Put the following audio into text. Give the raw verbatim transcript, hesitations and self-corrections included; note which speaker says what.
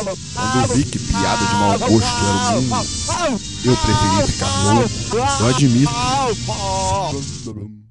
Speaker 1: Quando vi que piada de mau gosto era o mínimo, eu preferi ficar louco. Eu admito.